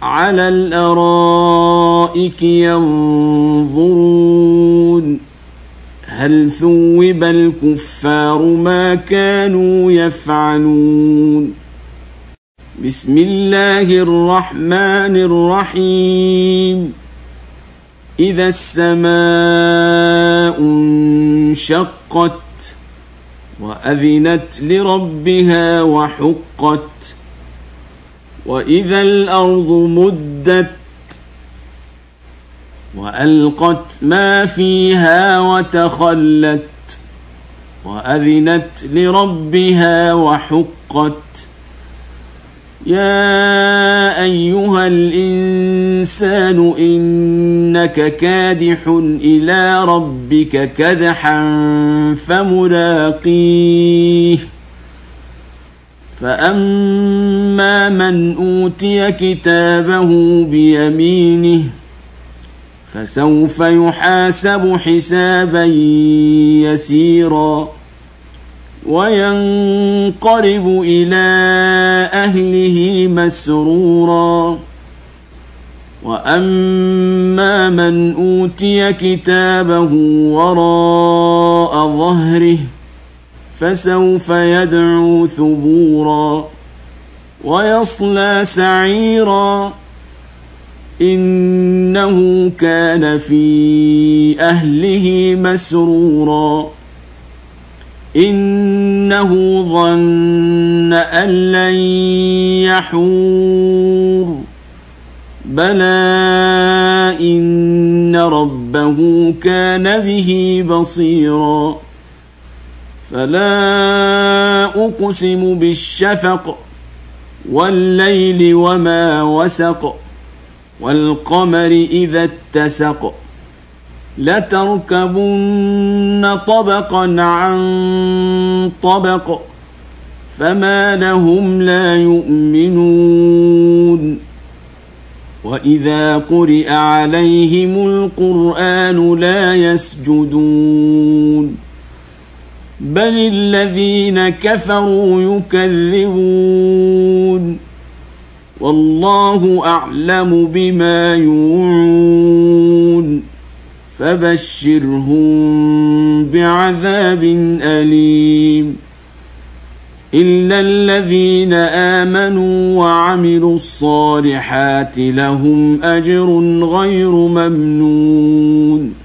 على الأرائك ينظرون هل ثوب الكفار ما كانوا يفعلون. بسم الله الرحمن الرحيم. إذا السماء انشقت وأذنت لربها وحقت وإذا الأرض مدت وألقت ما فيها وتخلت وأذنت لربها وحقت. يا أيها الإنسان إنك كادح إلى ربك كدحا فملاقيه فأما من أوتي كتابه بيمينه فسوف يحاسب حسابا يسيرا وينقلب إلى أهله مسرورا. وأما من أوتي كتابه وراء ظهره فسوف يدعو ثبورا ويصلى سعيرا إنه كان في أهله مسرورا إنه ظن أن لن يحور بلى إن ربه كان به بصيرا. فلا أقسم بالشفق والليل وما وسق والقمر إذا اتسق لتركبن طبقا عن طبق فما لهم لا يؤمنون. وإذا قرئ عليهم القرآن لا يسجدون بل الذين كفروا يكذبون والله أعلم بما يوعون فبشرهم بعذاب أليم إلا الذين آمنوا وعملوا الصالحات لهم أجر غير ممنون.